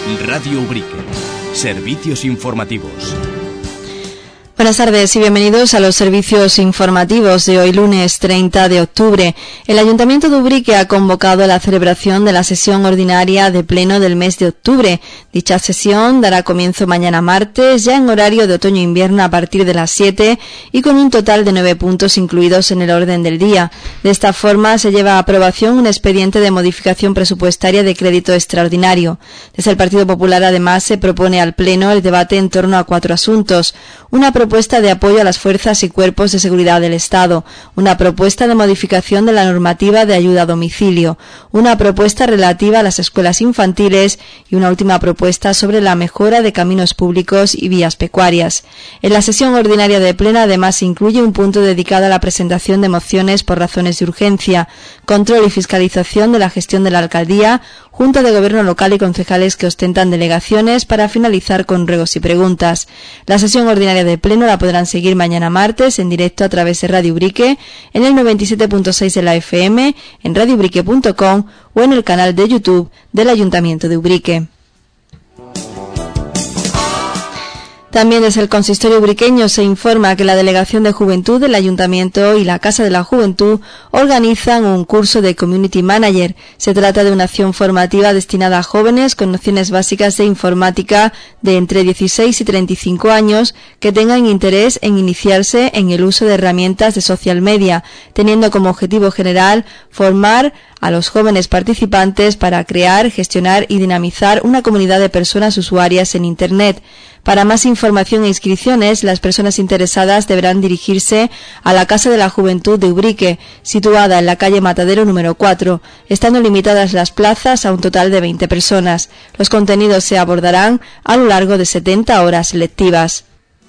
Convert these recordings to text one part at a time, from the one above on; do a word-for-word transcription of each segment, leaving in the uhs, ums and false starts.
Radio Ubrique. Servicios informativos. Buenas tardes y bienvenidos a los servicios informativos de hoy lunes treinta de octubre. El Ayuntamiento de Ubrique ha convocado la celebración de la sesión ordinaria de pleno del mes de octubre. Dicha sesión dará comienzo mañana martes, ya en horario de otoño-invierno a partir de las siete y con un total de nueve puntos incluidos en el orden del día. De esta forma se lleva a aprobación un expediente de modificación presupuestaria de crédito extraordinario. Desde el Partido Popular además se propone al Pleno el debate en torno a cuatro asuntos. Una propuesta de apoyo a las fuerzas y cuerpos de seguridad del Estado, una propuesta de modificación de la normativa de ayuda a domicilio, una propuesta relativa a las escuelas infantiles y una última propuesta sobre la mejora de caminos públicos y vías pecuarias. En la sesión ordinaria de pleno además se incluye un punto dedicado a la presentación de mociones por razones de urgencia, control y fiscalización de la gestión de la alcaldía, Junta de Gobierno local y concejales que ostentan delegaciones para finalizar con ruegos y preguntas. La sesión ordinaria de pleno la podrán seguir mañana martes en directo a través de Radio Ubrique, en el noventa y siete punto seis de la F M, en radio ubrique punto com o en el canal de YouTube del Ayuntamiento de Ubrique. También desde el consistorio ubriqueño se informa que la Delegación de Juventud del Ayuntamiento y la Casa de la Juventud organizan un curso de Community Manager. Se trata de una acción formativa destinada a jóvenes con nociones básicas de informática de entre dieciséis y treinta y cinco años que tengan interés en iniciarse en el uso de herramientas de social media, teniendo como objetivo general formar a los jóvenes participantes para crear, gestionar y dinamizar una comunidad de personas usuarias en Internet. Para más información e inscripciones, las personas interesadas deberán dirigirse a la Casa de la Juventud de Ubrique, situada en la calle Matadero número cuatro, estando limitadas las plazas a un total de veinte personas. Los contenidos se abordarán a lo largo de setenta horas lectivas.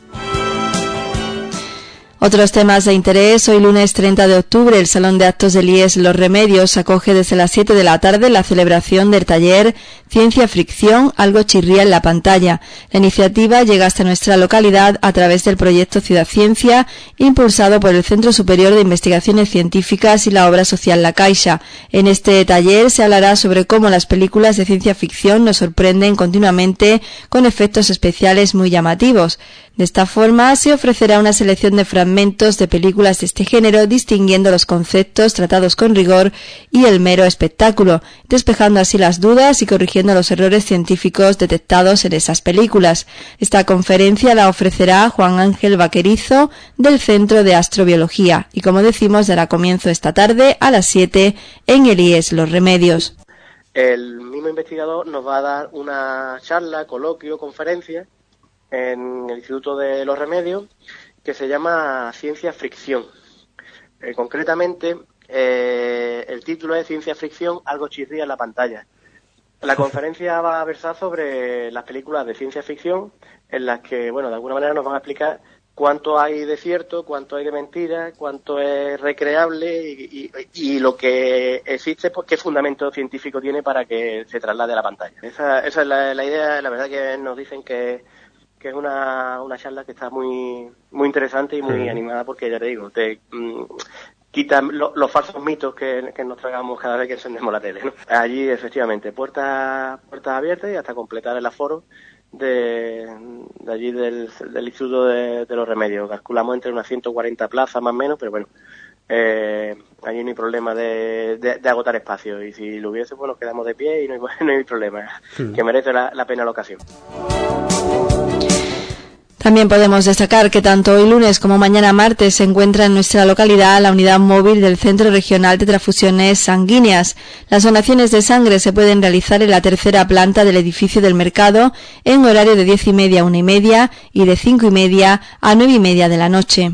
Otros temas de interés. Hoy lunes treinta de octubre el Salón de Actos del I E S Los Remedios acoge desde las siete de la tarde la celebración del taller Ciencia Fricción, algo chirría en la pantalla. La iniciativa llega hasta nuestra localidad a través del proyecto Ciudad Ciencia, impulsado por el Centro Superior de Investigaciones Científicas y la obra social La Caixa. En este taller se hablará sobre cómo las películas de ciencia ficción nos sorprenden continuamente con efectos especiales muy llamativos. De esta forma se ofrecerá una selección de fragmentos de películas de este género, distinguiendo los conceptos tratados con rigor y el mero espectáculo, despejando así las dudas y corrigiendo los errores científicos detectados en esas películas. Esta conferencia la ofrecerá Juan Ángel Vaquerizo del Centro de Astrobiología y, como decimos, dará comienzo esta tarde a las siete en el I E S Los Remedios. El mismo investigador nos va a dar una charla, coloquio, conferencia en el Instituto de los Remedios que se llama Ciencia Fricción. Eh, concretamente, eh, el título es Ciencia Fricción, algo chirría en la pantalla. La conferencia va a versar sobre las películas de ciencia ficción en las que, bueno, de alguna manera nos van a explicar cuánto hay de cierto, cuánto hay de mentira, cuánto es recreable y, y, y lo que existe, pues qué fundamento científico tiene para que se traslade a la pantalla. Esa, esa es la, la idea. La verdad que nos dicen que que es una, una charla que está muy muy interesante y muy sí. animada, porque ya te digo, te mmm, quita lo, los falsos mitos que, que nos tragamos cada vez que encendemos la tele, ¿no? Allí, efectivamente, puertas puertas abiertas y hasta completar el aforo de, de allí del, del Instituto de, de los Remedios. Calculamos entre unas ciento cuarenta plazas más o menos, pero bueno, eh, allí no hay problema de, de, de agotar espacio, y si lo hubiese, pues nos quedamos de pie y no hay, no hay problema, sí. que merece la, la pena la ocasión. También podemos destacar que tanto hoy lunes como mañana martes se encuentra en nuestra localidad la unidad móvil del Centro Regional de Transfusiones Sanguíneas. Las donaciones de sangre se pueden realizar en la tercera planta del edificio del mercado en horario de diez y media a una y media y de cinco y media a nueve y media de la noche.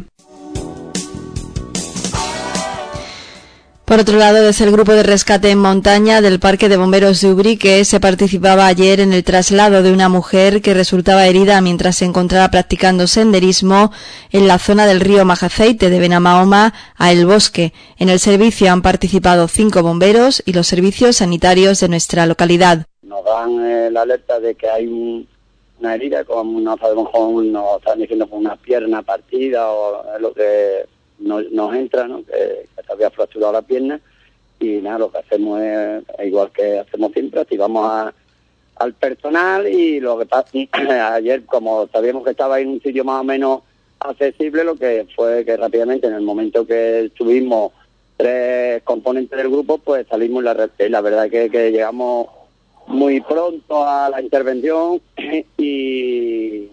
Por otro lado, desde el Grupo de Rescate en Montaña del Parque de Bomberos de Ubrique se participaba ayer en el traslado de una mujer que resultaba herida mientras se encontraba practicando senderismo en la zona del río Majaceite de Benamahoma a El Bosque. En el servicio han participado cinco bomberos y los servicios sanitarios de nuestra localidad. Nos dan eh, la alerta de que hay un, una herida, como no sabemos cómo nos están diciendo, con una pierna partida o lo que nos, nos entra, ¿no? Que, que se había fracturado la pierna, y nada, lo que hacemos es, igual que hacemos siempre, activamos a, al personal, y lo que pasa ayer, como sabíamos que estaba en un sitio más o menos accesible, lo que fue que rápidamente, en el momento que estuvimos tres componentes del grupo, pues salimos en la red. La verdad que, que llegamos muy pronto a la intervención y,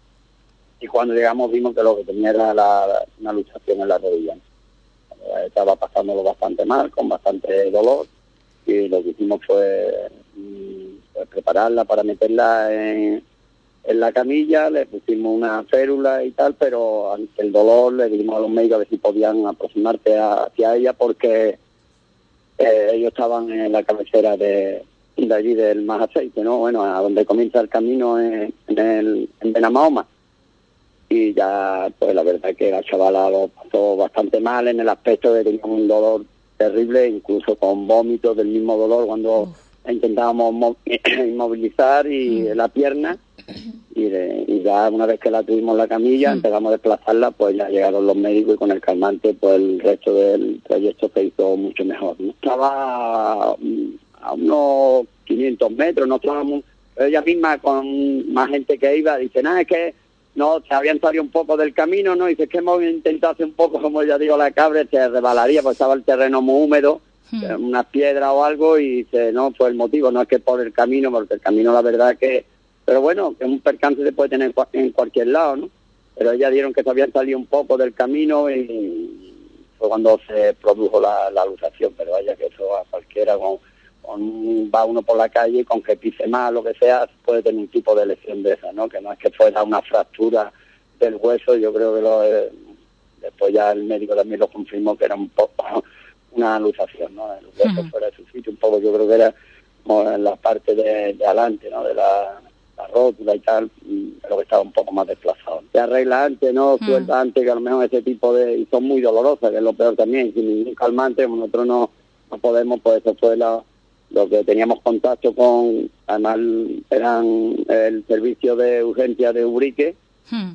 y cuando llegamos vimos que lo que tenía era la, la, una luxación en la rodilla. Estaba pasándolo bastante mal, con bastante dolor, y lo que hicimos fue, pues, prepararla para meterla en, en la camilla, le pusimos una férula y tal, pero ante el dolor le dijimos a los médicos a ver si podían aproximarse a, hacia ella, porque eh, ellos estaban en la cabecera de, de allí del Más Aceite, ¿no? Bueno, a donde comienza el camino en, en, el, en Benamahoma. Y ya, pues la verdad es que la chavala lo pasó bastante mal en el aspecto de que tenía un dolor terrible, incluso con vómitos del mismo dolor cuando Uf. intentábamos inmovilizar y mm. la pierna. Y, de, y ya una vez que la tuvimos en la camilla, mm. empezamos a desplazarla, pues ya llegaron los médicos y con el calmante, pues el resto del trayecto se hizo mucho mejor, ¿no? Estaba a unos quinientos metros, no estábamos, ella misma con más gente que iba, dice, nada, es que no, se habían salido un poco del camino, ¿no? Y dice, es que hemos intentado hacer un poco, como ya digo, la cabra, se resbalaría, pues estaba el terreno muy húmedo, hmm. unas piedras o algo, y dice, no, pues el motivo no es que por el camino, porque el camino la verdad que, pero bueno, que un percance se puede tener en cualquier lado, ¿no? Pero ellas dieron que se habían salido un poco del camino y fue cuando se produjo la, la luxación, pero vaya que eso a cualquiera, con, con va uno por la calle y con que pise más, lo que sea, puede tener un tipo de lesión de esa, ¿no? Que no es que fuera una fractura del hueso, yo creo que lo, eh, después ya el médico también lo confirmó que era un poco una luxación, ¿no? El hueso uh-huh. fuera de su sitio, un poco, yo creo que era como en la parte de, de adelante, ¿no? De la, la rótula y tal, pero que estaba un poco más desplazado. Se arregla antes, ¿no? Uh-huh. Suelta antes, que a lo mejor ese tipo de... y son muy dolorosas, que es lo peor también, sin ningún calmante, como nosotros no, no podemos, pues eso fue la... lo que teníamos contacto con, además eran el servicio de urgencia de Ubrique, hmm.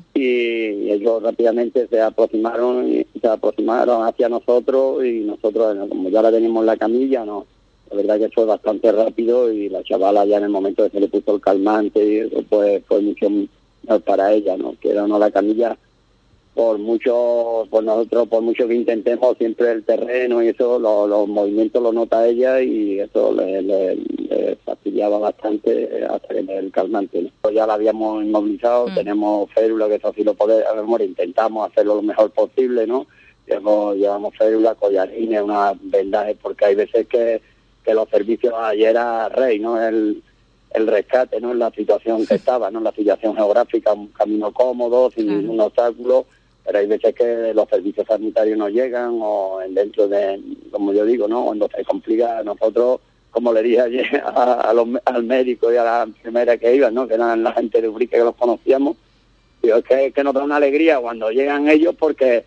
y ellos rápidamente se aproximaron y se aproximaron hacia nosotros, y nosotros, como ya la teníamos en la camilla, no, la verdad que fue bastante rápido, y la chavala ya en el momento que se le puso el calmante y eso, pues fue mucho para ella, ¿no? Que era no la camilla. Por mucho, por nosotros, por mucho que intentemos, siempre el terreno y eso, lo, los movimientos lo nota ella, y eso le, le, le fastidiaba bastante hasta que el calmante, ¿no? Pues ya la habíamos inmovilizado, mm. tenemos férula, que eso sí lo podemos, intentamos hacerlo lo mejor posible, ¿no? Llevamos, llevamos férula, collarines, unas vendajes, porque hay veces que, que los servicios ayer era rey, ¿no? El, el rescate, ¿no? En la situación que estaba, ¿no? En la situación geográfica, un camino cómodo, sin claro. ningún obstáculo. Pero hay veces que los servicios sanitarios no llegan, o dentro de, como yo digo, ¿no? Cuando se complica, nosotros, como le dije ayer a, a los, al médico y a la enfermera que iban, ¿no? Que eran la gente de Ubrique que los conocíamos, digo, es que, que nos da una alegría cuando llegan ellos, porque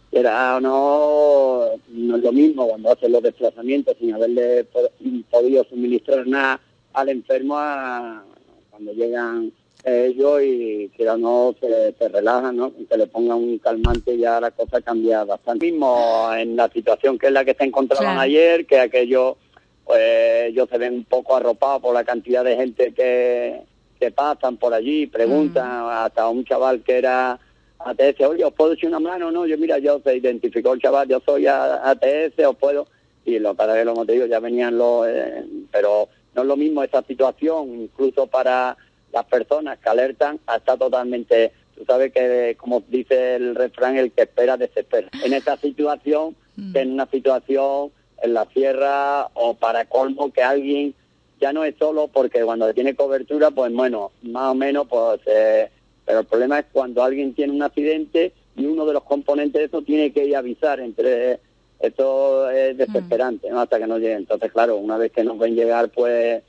era no, no es lo mismo cuando hacen los desplazamientos sin haberle podido suministrar nada al enfermo, a, cuando llegan ellos y que no se, se relajan, ¿no? Que le pongan un calmante, ya la cosa cambia bastante. Mismo en la situación que es la que se encontraban claro. ayer, que aquello, pues ellos se ven un poco arropados por la cantidad de gente que, que pasan por allí, preguntan, mm. hasta un chaval que era A T S, oye, ¿os puedo echar una mano? No, yo mira, yo se identificó el chaval, yo soy A T S, ¿os puedo? Y lo para que lo te digo, ya venían los, eh, pero no es lo mismo esa situación, incluso para las personas que alertan, está totalmente, tú sabes que, como dice el refrán, el que espera desespera. En esta situación, mm. que en una situación en la sierra, o para colmo que alguien ya no es solo, porque cuando tiene cobertura, pues bueno, más o menos, pues, eh, pero el problema es cuando alguien tiene un accidente y uno de los componentes de eso tiene que ir a avisar. Entre esto es desesperante, ¿no? Hasta que no llegue. Entonces, claro, una vez que nos ven llegar, pues...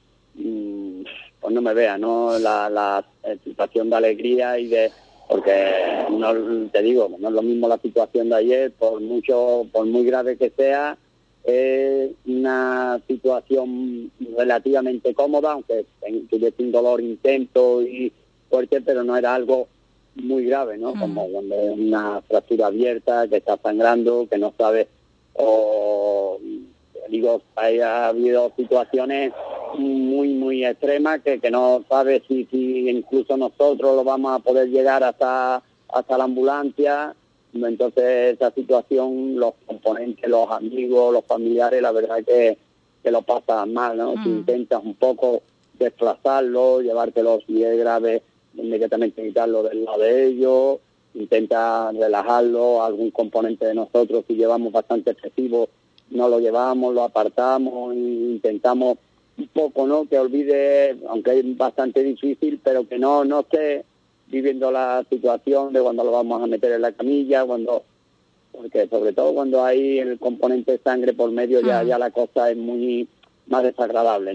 Mmm, pues no me vea, ¿no? La, la situación de alegría y de... Porque, no te digo, no es lo mismo la situación de ayer, por mucho, por muy grave que sea, es una situación relativamente cómoda, aunque tuviese un dolor intenso y fuerte, pero no era algo muy grave, ¿no? Mm. Como cuando es una fractura abierta, que está sangrando, que no sabe, o... digo, ha habido situaciones muy, muy extrema, que, que no sabe si, si incluso nosotros lo vamos a poder llegar hasta, hasta la ambulancia. Entonces esa situación, los componentes, los amigos, los familiares, la verdad que, que lo pasan mal, ¿no? Mm. Si intentas un poco desplazarlo, llevártelo si es grave, inmediatamente quitarlo del lado de ellos, intenta relajarlo, algún componente de nosotros, si llevamos bastante excesivo, no lo llevamos, lo apartamos, e intentamos un poco, ¿no?, que olvide, aunque es bastante difícil, pero que no, no esté viviendo la situación de cuando lo vamos a meter en la camilla, cuando, porque sobre todo cuando hay el componente de sangre por medio, mm. ya, ya la cosa es muy más desagradable, ¿no?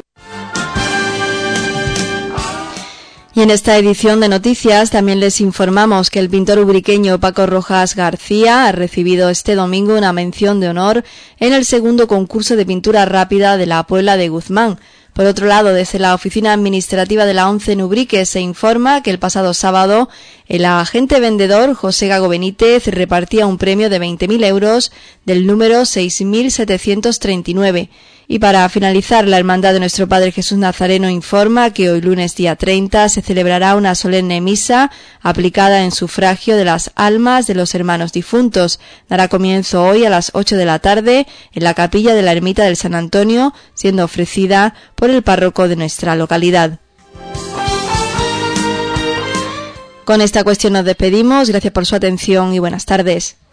Y en esta edición de noticias también les informamos que el pintor ubriqueño Paco Rojas García ha recibido este domingo una mención de honor en el segundo concurso de pintura rápida de la Puebla de Guzmán. Por otro lado, desde la oficina administrativa de la ONCE en Ubrique se informa que el pasado sábado el agente vendedor José Gago Benítez repartía un premio de veinte mil euros del número seis mil setecientos treinta y nueve. Y para finalizar, la Hermandad de Nuestro Padre Jesús Nazareno informa que hoy lunes día treinta se celebrará una solemne misa aplicada en sufragio de las almas de los hermanos difuntos. Dará comienzo hoy a las ocho de la tarde en la capilla de la Ermita del San Antonio, siendo ofrecida por el párroco de nuestra localidad. Con esta cuestión nos despedimos. Gracias por su atención y buenas tardes.